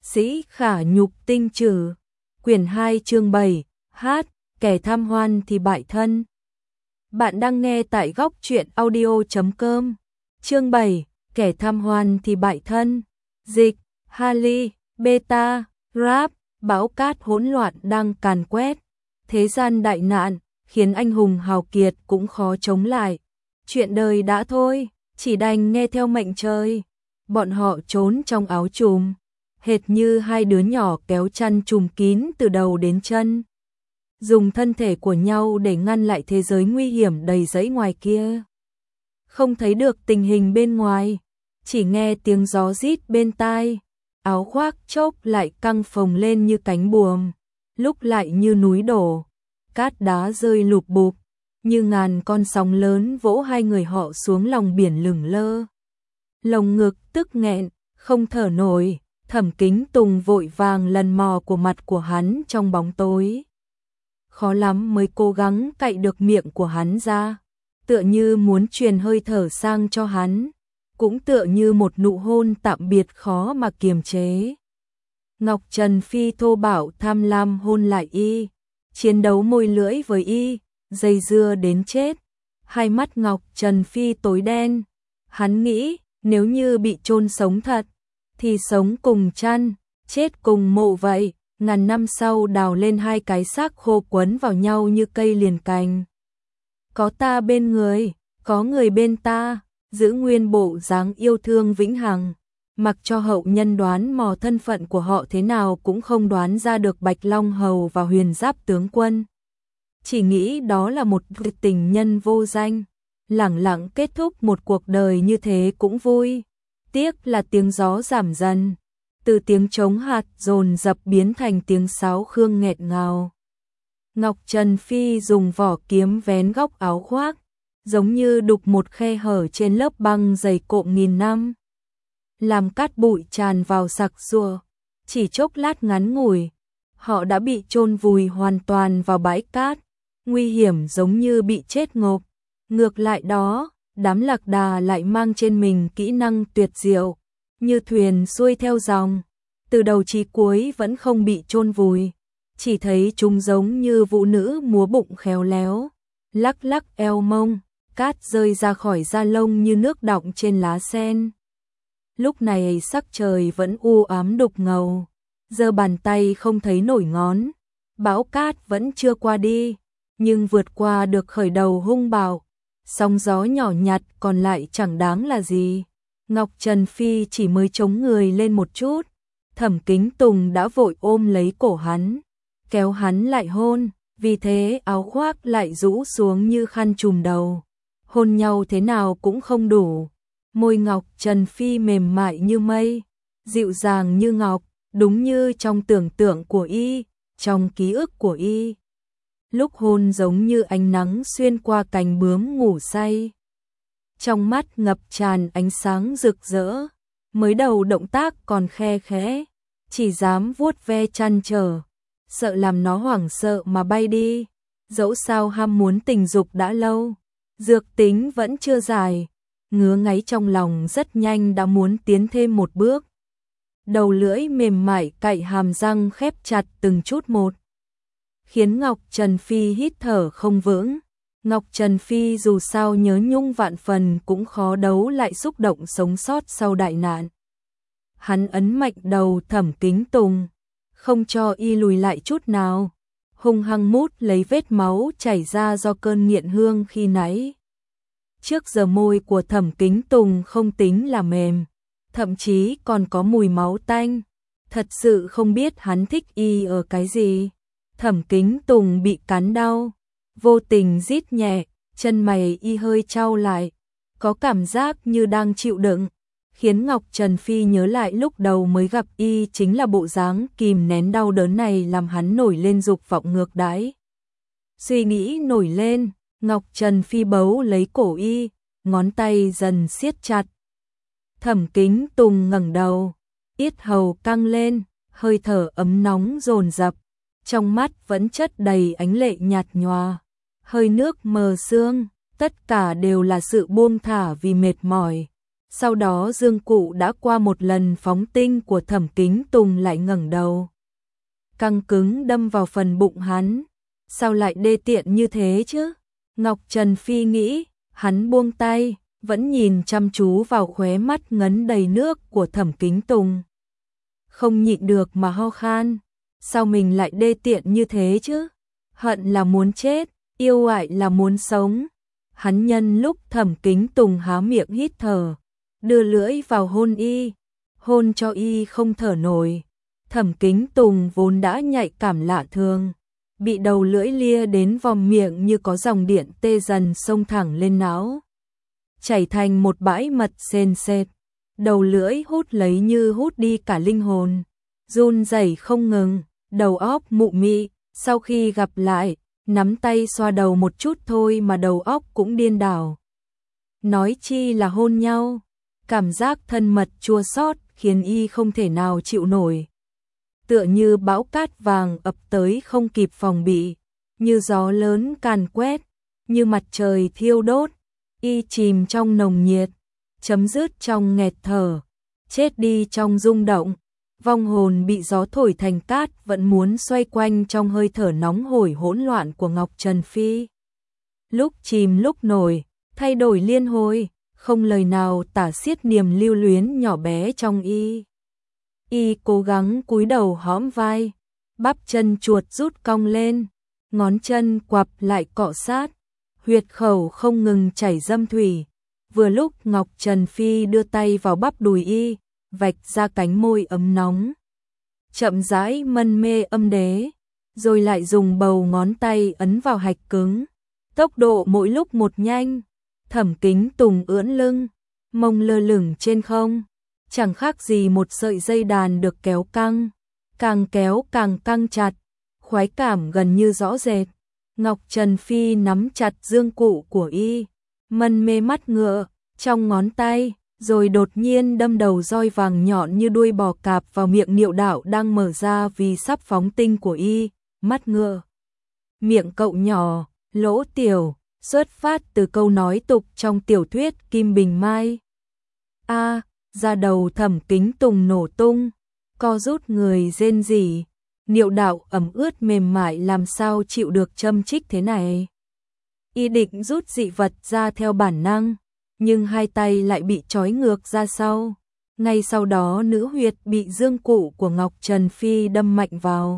Sĩ Khả Nhục Tinh Trừ, quyển 2 chương 7, hát, kẻ tham hoan thì bại thân. Bạn đang nghe tại góc truyện audio.com. Chương 7, kẻ tham hoan thì bại thân. Dịch, Hali, Beta, Rap, bão cát hỗn loạn đang càn quét. Thế gian đại nạn, khiến anh hùng hào kiệt cũng khó chống lại. Chuyện đời đã thôi, chỉ đành nghe theo mệnh trời. Bọn họ trốn trong áo chùm, hệt như hai đứa nhỏ kéo chăn trùm kín từ đầu đến chân. Dùng thân thể của nhau để ngăn lại thế giới nguy hiểm đầy rẫy ngoài kia. Không thấy được tình hình bên ngoài, chỉ nghe tiếng gió rít bên tai. Áo khoác chốc lại căng phồng lên như cánh buồm, lúc lại như núi đổ. Cát đá rơi lụp bụp, như ngàn con sóng lớn vỗ hai người họ xuống lòng biển lửng lơ. Lồng ngực tức nghẹn, không thở nổi. Thẩm Kính Tùng vội vàng lần mò của mặt của hắn trong bóng tối. Khó lắm mới cố gắng cạy được miệng của hắn ra, tựa như muốn truyền hơi thở sang cho hắn, cũng tựa như một nụ hôn tạm biệt khó mà kiềm chế. Ngọc Trần Phi thô bạo tham lam hôn lại y, chiến đấu môi lưỡi với y, dây dưa đến chết. Hai mắt Ngọc Trần Phi tối đen, hắn nghĩ nếu như bị chôn sống thật, thì sống cùng chăn, chết cùng mộ vậy. Ngàn năm sau đào lên hai cái xác khô quấn vào nhau như cây liền cành. Có ta bên người, có người bên ta, giữ nguyên bộ dáng yêu thương vĩnh hằng. Mặc cho hậu nhân đoán mò thân phận của họ thế nào cũng không đoán ra được Bạch Long Hầu và Huyền Giáp tướng quân. Chỉ nghĩ đó là một tình nhân vô danh, lẳng lặng kết thúc một cuộc đời như thế cũng vui. Tiếc là tiếng gió giảm dần, từ tiếng trống hạt dồn dập biến thành tiếng sáo khương nghẹt ngào. Ngọc Trần Phi dùng vỏ kiếm vén góc áo khoác, giống như đục một khe hở trên lớp băng dày cộm nghìn năm. Làm cát bụi tràn vào sặc sụa, chỉ chốc lát ngắn ngủi, họ đã bị chôn vùi hoàn toàn vào bãi cát, nguy hiểm giống như bị chết ngộp. Ngược lại đó, đám Lạc Đà lại mang trên mình kỹ năng tuyệt diệu, như thuyền xuôi theo dòng, từ đầu chí cuối vẫn không bị chôn vùi, chỉ thấy chúng giống như vũ nữ múa bụng khéo léo, lắc lắc eo mông, cát rơi ra khỏi da lông như nước đọng trên lá sen. Lúc này sắc trời vẫn u ám đục ngầu, giơ bàn tay không thấy nổi ngón, bão cát vẫn chưa qua đi, nhưng vượt qua được khởi đầu hung bạo. Sóng gió nhỏ nhặt còn lại chẳng đáng là gì. Ngọc Trần Phi chỉ mới chống người lên một chút, Thẩm Kính Tùng đã vội ôm lấy cổ hắn, kéo hắn lại hôn, vì thế áo khoác lại rũ xuống như khăn trùm đầu. Hôn nhau thế nào cũng không đủ. Môi Ngọc Trần Phi mềm mại như mây, dịu dàng như ngọc, đúng như trong tưởng tượng của y, trong ký ức của y. Lúc hôn giống như ánh nắng xuyên qua cành bướm ngủ say. Trong mắt ngập tràn ánh sáng rực rỡ, mới đầu động tác còn khe khẽ, chỉ dám vuốt ve chăn trở, sợ làm nó hoảng sợ mà bay đi. Dẫu sao ham muốn tình dục đã lâu, dược tính vẫn chưa giải, ngứa ngáy trong lòng rất nhanh đã muốn tiến thêm một bước. Đầu lưỡi mềm mại cạy hàm răng khép chặt từng chút một, khiến Ngọc Trần Phi hít thở không vững. Ngọc Trần Phi dù sao nhớ nhung vạn phần cũng khó đấu lại xúc động sống sót sau đại nạn. Hắn ấn mạnh đầu Thẩm Kính Tùng, không cho y lùi lại chút nào, hung hăng mút lấy vết máu chảy ra do cơn nghiện hương khi nãy. Trước giờ môi của Thẩm Kính Tùng không tính là mềm, thậm chí còn có mùi máu tanh. Thật sự không biết hắn thích y ở cái gì. Thẩm Kính Tùng bị cắn đau, vô tình rít nhẹ, chân mày y hơi chau lại, có cảm giác như đang chịu đựng, khiến Ngọc Trần Phi nhớ lại lúc đầu mới gặp y chính là bộ dáng kìm nén đau đớn này làm hắn nổi lên dục vọng ngược đãi. Suy nghĩ nổi lên, Ngọc Trần Phi bấu lấy cổ y, ngón tay dần siết chặt. Thẩm Kính Tùng ngẩng đầu, yết hầu căng lên, hơi thở ấm nóng dồn dập. Trong mắt vẫn chất đầy ánh lệ nhạt nhòa, hơi nước mờ sương, tất cả đều là sự buông thả vì mệt mỏi. Sau đó Dương Cụ đã qua một lần phóng tinh của Thẩm Kính Tùng lại ngẩng đầu. Căng cứng đâm vào phần bụng hắn. Sao lại đê tiện như thế chứ? Ngọc Trần Phi nghĩ, hắn buông tay, vẫn nhìn chăm chú vào khóe mắt ngấn đầy nước của Thẩm Kính Tùng. Không nhịn được mà ho khan. Sao mình lại đê tiện như thế chứ? Hận là muốn chết, yêu爱là muốn sống. Hắn nhân lúc Thẩm Kính Tùng há miệng hít thở, đưa lưỡi vào hôn cho y không thở nổi. Thẩm Kính Tùng vốn đã nhạy cảm lạ thường, bị đầu lưỡi lia đến vòm miệng như có dòng điện tê dần xông thẳng lên não, chảy thành một bãi mật sền sệt. Đầu lưỡi hút lấy như hút đi cả linh hồn, run rẩy không ngừng, đầu óc mụ mị. Sau khi gặp lại, nắm tay xoa đầu một chút thôi mà đầu óc cũng điên đảo. Nói chi là hôn nhau, cảm giác thân mật chua xót khiến y không thể nào chịu nổi. Tựa như bão cát vàng ập tới không kịp phòng bị, như gió lớn càn quét, như mặt trời thiêu đốt, y chìm trong nồng nhiệt, chấm dứt trong nghẹt thở, chết đi trong rung động. Vong hồn bị gió thổi thành cát vẫn muốn xoay quanh trong hơi thở nóng hổi hỗn loạn của Ngọc Trần Phi. Lúc chìm lúc nổi, thay đổi liên hồi, không lời nào tả xiết niềm lưu luyến nhỏ bé trong y. Y cố gắng cúi đầu hõm vai, bắp chân chuột rút cong lên, ngón chân quặp lại cọ sát, huyệt khẩu không ngừng chảy dâm thủy. Vừa lúc Ngọc Trần Phi đưa tay vào bắp đùi y, vạch ra cánh môi ấm nóng, chậm rãi mân mê âm đế, rồi lại dùng bầu ngón tay ấn vào hạch cứng. Tốc độ mỗi lúc một nhanh, Thẩm Kính Tùng ưỡn lưng, mông lơ lửng trên không, chẳng khác gì một sợi dây đàn được kéo căng, càng kéo càng căng chặt, khoái cảm gần như rõ rệt. Ngọc Trần Phi nắm chặt dương cụ của y, mân mê mắt ngựa trong ngón tay, rồi đột nhiên đâm đầu roi vàng nhọn như đuôi bò cạp vào miệng niệu đạo đang mở ra vì sắp phóng tinh của y. Mắt ngựa, miệng cậu nhỏ, lỗ tiểu, xuất phát từ câu nói tục trong tiểu thuyết Kim Bình Mai. Da đầu Thẩm Kính Tùng nổ tung, co rút người rên rỉ. Niệu đạo ẩm ướt mềm mại làm sao chịu được châm chích thế này. Y định rút dị vật ra theo bản năng, nhưng hai tay lại bị trói ngược ra sau. Ngay sau đó nữ huyệt bị dương cụ của Ngọc Trần Phi đâm mạnh vào.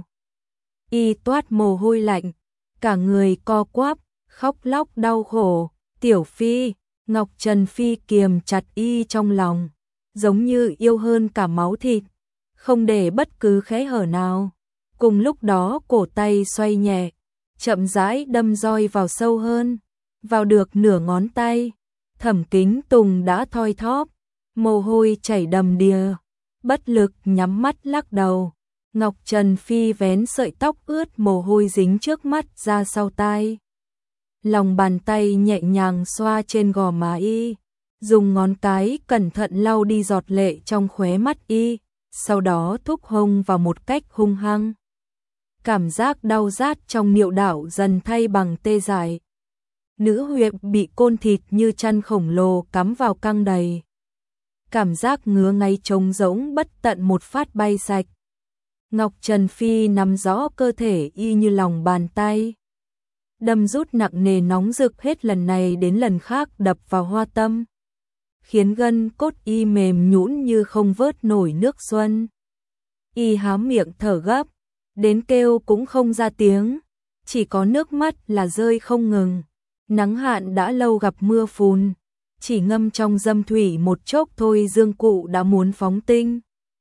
Y toát mồ hôi lạnh, cả người co quắp, khóc lóc đau khổ. Tiểu Phi, Ngọc Trần Phi kiềm chặt y trong lòng, giống như yêu hơn cả máu thịt, không để bất cứ khẽ hở nào. Cùng lúc đó cổ tay xoay nhẹ, chậm rãi đâm roi vào sâu hơn, vào được nửa ngón tay. Thẩm Kính Tùng đã thoi thóp, mồ hôi chảy đầm đìa, bất lực nhắm mắt lắc đầu. Ngọc Trần Phi vén sợi tóc ướt mồ hôi dính trước mắt ra sau tai. Lòng bàn tay nhẹ nhàng xoa trên gò má y, dùng ngón cái cẩn thận lau đi giọt lệ trong khóe mắt y, sau đó thúc hông vào một cách hung hăng. Cảm giác đau rát trong niệu đạo dần thay bằng tê dại. Nữ huyệt bị côn thịt như chăn khổng lồ cắm vào căng đầy. Cảm giác ngứa ngáy trống rỗng bất tận một phát bay sạch. Ngọc Trần Phi nắm rõ cơ thể y như lòng bàn tay. Đâm rút nặng nề nóng rực hết lần này đến lần khác đập vào hoa tâm, khiến gân cốt y mềm nhũn như không vớt nổi nước xuân. Y há miệng thở gấp, đến kêu cũng không ra tiếng, chỉ có nước mắt là rơi không ngừng. Nắng hạn đã lâu gặp mưa phùn, chỉ ngâm trong dâm thủy một chốc thôi dương cụ đã muốn phóng tinh.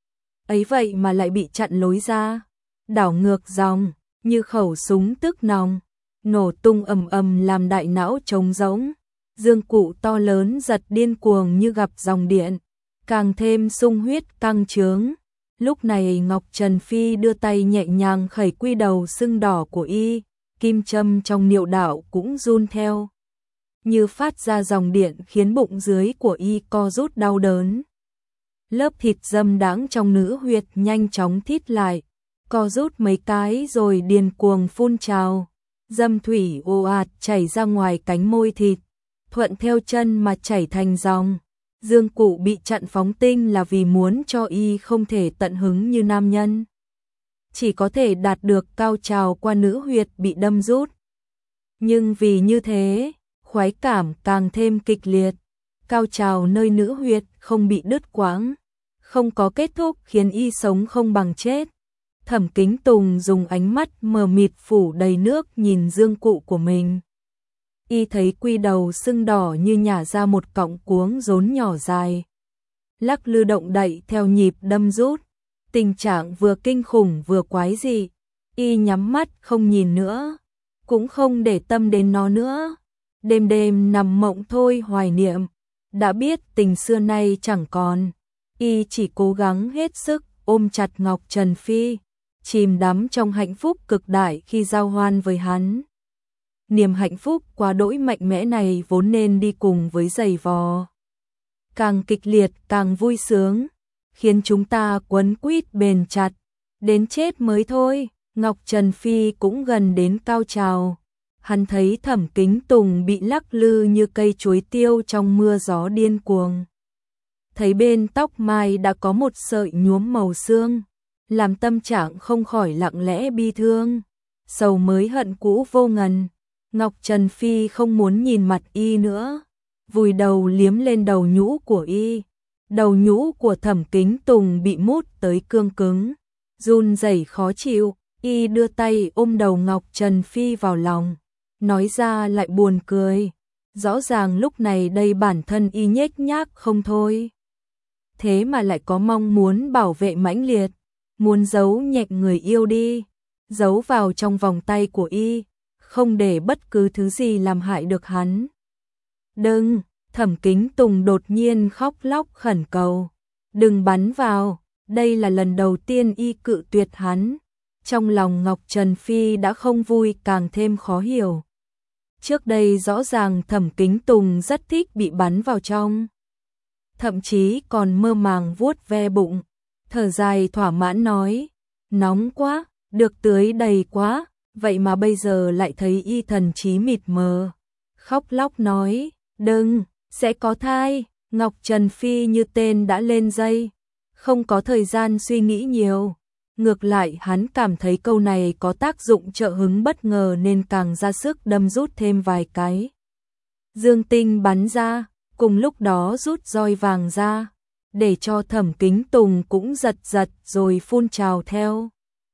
Ấy vậy mà lại bị chặn lối ra, đảo ngược dòng, như khẩu súng tức nòng, nổ tung ầm ầm làm đại não trống rỗng. Dương cụ to lớn giật điên cuồng như gặp dòng điện, càng thêm sung huyết căng trướng. Lúc này Ngọc Trần Phi đưa tay nhẹ nhàng khẩy quy đầu sưng đỏ của y, kim châm trong niệu đạo cũng run theo, như phát ra dòng điện khiến bụng dưới của y co rút đau đớn. Lớp thịt dâm đáng trong nữ huyệt nhanh chóng thít lại, co rút mấy cái rồi điên cuồng phun trào. Dâm thủy ồ ạt chảy ra ngoài cánh môi thịt, thuận theo chân mà chảy thành dòng, Dương Cụ bị chặn phóng tinh là vì muốn cho y không thể tận hứng như nam nhân. Chỉ có thể đạt được cao trào qua nữ huyệt bị đâm rút. Nhưng vì như thế, khoái cảm càng thêm kịch liệt. Cao trào nơi nữ huyệt không bị đứt quãng, không có kết thúc khiến y sống không bằng chết. Thẩm Kính Tùng dùng ánh mắt mờ mịt phủ đầy nước nhìn Dương Cụ của mình. Y thấy quy đầu sưng đỏ như nhả ra một cọng cuống rốn nhỏ dài. Lắc lư động đậy theo nhịp đâm rút. Tình trạng vừa kinh khủng vừa quái dị. Y nhắm mắt không nhìn nữa, cũng không để tâm đến nó nữa. Đêm đêm nằm mộng thôi hoài niệm. Đã biết tình xưa nay chẳng còn. Y chỉ cố gắng hết sức ôm chặt Ngọc Trần Phi, chìm đắm trong hạnh phúc cực đại khi giao hoan với hắn. Niềm hạnh phúc quá đỗi mạnh mẽ này vốn nên đi cùng với giày vò. Càng kịch liệt càng vui sướng, khiến chúng ta quấn quýt bền chặt, đến chết mới thôi. Ngọc Trần Phi cũng gần đến cao trào. Hắn thấy Thẩm Kính Tùng bị lắc lư như cây chuối tiêu trong mưa gió điên cuồng. Thấy bên tóc mai đã có một sợi nhuốm màu xương, làm tâm trạng không khỏi lặng lẽ bi thương. Sầu mới hận cũ vô ngần. Ngọc Trần Phi không muốn nhìn mặt y nữa, vùi đầu liếm lên đầu nhũ của y. Đầu nhũ của Thẩm Kính Tùng bị mút tới cương cứng, run rẩy khó chịu. Y đưa tay ôm đầu Ngọc Trần Phi vào lòng, nói ra lại buồn cười. Rõ ràng lúc này đây bản thân y nhếch nhác không thôi, thế mà lại có mong muốn bảo vệ mãnh liệt, muốn giấu nhẹc người yêu đi, giấu vào trong vòng tay của y, không để bất cứ thứ gì làm hại được hắn. Đừng! Thẩm Kính Tùng đột nhiên khóc lóc khẩn cầu. Đừng bắn vào! Đây là lần đầu tiên y cự tuyệt hắn. Trong lòng Ngọc Trần Phi đã không vui càng thêm khó hiểu. Trước đây rõ ràng Thẩm Kính Tùng rất thích bị bắn vào trong. Thậm chí còn mơ màng vuốt ve bụng. Thở dài thỏa mãn nói. Nóng quá, được tưới đầy quá. Vậy mà bây giờ lại thấy y thần trí mịt mờ. Khóc lóc nói. Đừng, sẽ có thai. Ngọc Trần Phi như tên đã lên dây. Không có thời gian suy nghĩ nhiều. Ngược lại hắn cảm thấy câu này có tác dụng trợ hứng bất ngờ nên càng ra sức đâm rút thêm vài cái. Dương tinh bắn ra, cùng lúc đó rút roi vàng ra, để cho Thẩm Kính Tùng cũng giật giật rồi phun trào theo.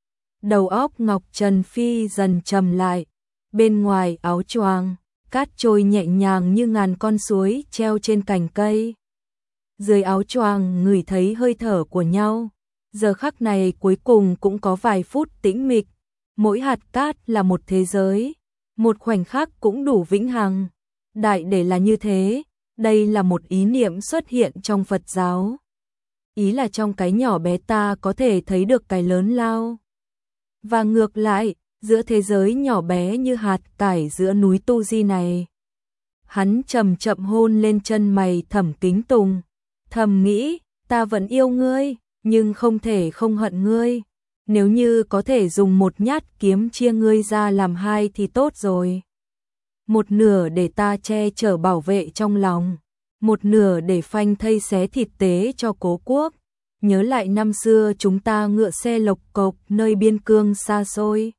Đầu óc Ngọc Trần Phi dần trầm lại, bên ngoài áo choàng, cát trôi nhẹ nhàng như ngàn con suối treo trên cành cây. Dưới áo choàng ngửi thấy hơi thở của nhau. Giờ khắc này cuối cùng cũng có vài phút tĩnh mịch, mỗi hạt cát là một thế giới, một khoảnh khắc cũng đủ vĩnh hằng. Đại để là như thế, đây là một ý niệm xuất hiện trong Phật giáo. Ý là trong cái nhỏ bé ta có thể thấy được cái lớn lao. Và ngược lại, giữa thế giới nhỏ bé như hạt cải giữa núi Tu Di này. Hắn chậm chậm hôn lên chân mày Thẩm Kính Tùng, thầm nghĩ, ta vẫn yêu ngươi. Nhưng không thể không hận ngươi. Nếu như có thể dùng một nhát kiếm chia ngươi ra làm hai thì tốt rồi. Một nửa để ta che chở bảo vệ trong lòng, một nửa để phanh thây xé thịt tế cho Cố Quốc. Nhớ lại năm xưa chúng ta ngựa xe lộc cộc nơi biên cương xa xôi.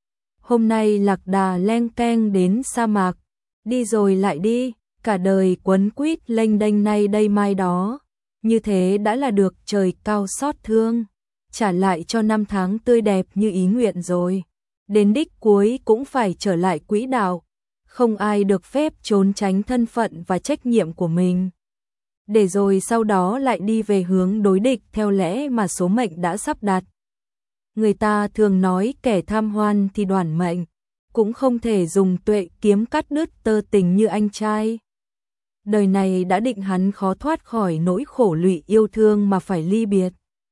Hôm nay lạc đà leng keng đến sa mạc, đi rồi lại đi, cả đời quấn quýt lênh đênh nay đây mai đó. Như thế đã là được trời cao xót thương, trả lại cho năm tháng tươi đẹp như ý nguyện rồi. Đến đích cuối cũng phải trở lại quỹ đạo, không ai được phép trốn tránh thân phận và trách nhiệm của mình. Để rồi sau đó lại đi về hướng đối địch theo lẽ mà số mệnh đã sắp đặt. Người ta thường nói kẻ tham hoan thì đoản mệnh, cũng không thể dùng tuệ kiếm cắt đứt tơ tình như anh trai. Đời này đã định hắn khó thoát khỏi nỗi khổ lụy yêu thương mà phải ly biệt.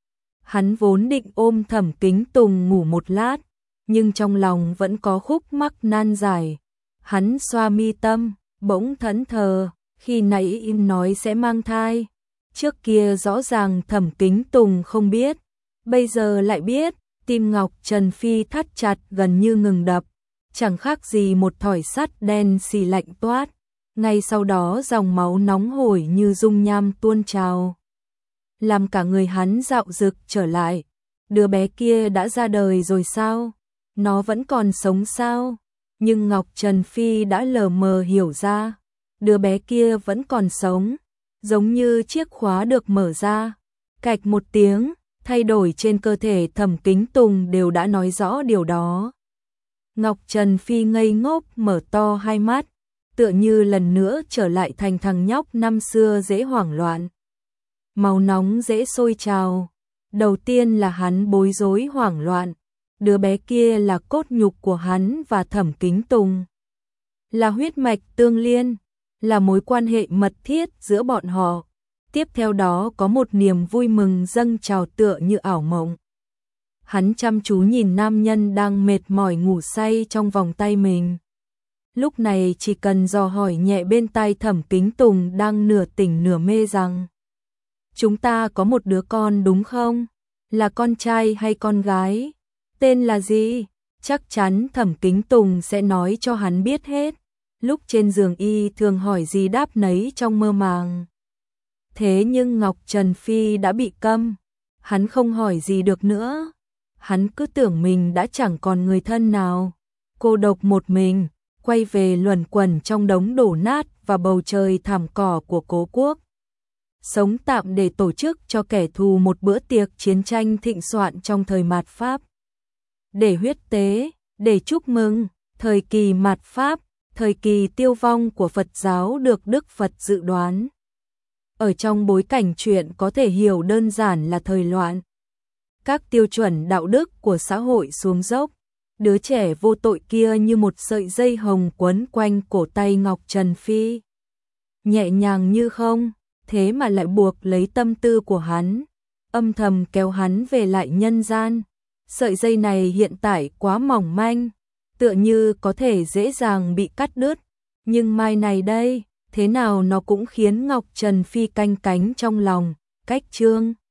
Hắn vốn định ôm Thẩm Kính Tùng ngủ một lát, nhưng trong lòng vẫn có khúc mắc nan giải. Hắn xoa mi tâm, bỗng thẫn thờ, khi nãy im nói sẽ mang thai. Trước kia rõ ràng Thẩm Kính Tùng không biết, bây giờ lại biết. Tim Ngọc Trần Phi thắt chặt gần như ngừng đập, chẳng khác gì một thỏi sắt đen xì lạnh toát. Ngay sau đó dòng máu nóng hổi như dung nham tuôn trào, làm cả người hắn dạo dực trở lại. Đứa bé kia đã ra đời rồi sao? Nó vẫn còn sống sao? Nhưng Ngọc Trần Phi đã lờ mờ hiểu ra, đứa bé kia vẫn còn sống, giống như chiếc khóa được mở ra. Cạch một tiếng, thay đổi trên cơ thể Thẩm Kính Tùng đều đã nói rõ điều đó. Ngọc Trần Phi ngây ngốc mở to hai mắt, tựa như lần nữa trở lại thành thằng nhóc năm xưa dễ hoảng loạn. Máu nóng dễ sôi trào. Đầu tiên là hắn bối rối hoảng loạn, đứa bé kia là cốt nhục của hắn và Thẩm Kính Tùng, là huyết mạch tương liên, là mối quan hệ mật thiết giữa bọn họ. Tiếp theo đó có một niềm vui mừng dâng trào tựa như ảo mộng. Hắn chăm chú nhìn nam nhân đang mệt mỏi ngủ say trong vòng tay mình. Lúc này chỉ cần dò hỏi nhẹ bên tai Thẩm Kính Tùng đang nửa tỉnh nửa mê rằng: chúng ta có một đứa con đúng không? Là con trai hay con gái? Tên là gì? Chắc chắn Thẩm Kính Tùng sẽ nói cho hắn biết hết. Lúc trên giường y thường hỏi gì đáp nấy trong mơ màng. Thế nhưng Ngọc Trần Phi đã bị câm. Hắn không hỏi gì được nữa. Hắn cứ tưởng mình đã chẳng còn người thân nào. Cô độc một mình, quay về luẩn quẩn trong đống đổ nát và bầu trời thảm cỏ của cố quốc. Sống tạm để tổ chức cho kẻ thù một bữa tiệc chiến tranh thịnh soạn trong thời mạt Pháp. Để huyết tế, để chúc mừng, thời kỳ mạt Pháp, thời kỳ tiêu vong của Phật giáo được Đức Phật dự đoán. Ở trong bối cảnh chuyện có thể hiểu đơn giản là thời loạn. Các tiêu chuẩn đạo đức của xã hội xuống dốc. Đứa trẻ vô tội kia như một sợi dây hồng quấn quanh cổ tay Ngọc Trần Phi. Nhẹ nhàng như không, thế mà lại buộc lấy tâm tư của hắn, âm thầm kéo hắn về lại nhân gian. Sợi dây này hiện tại quá mỏng manh, tựa như có thể dễ dàng bị cắt đứt, nhưng mai này đây, thế nào nó cũng khiến Ngọc Trần Phi canh cánh trong lòng. Cách chương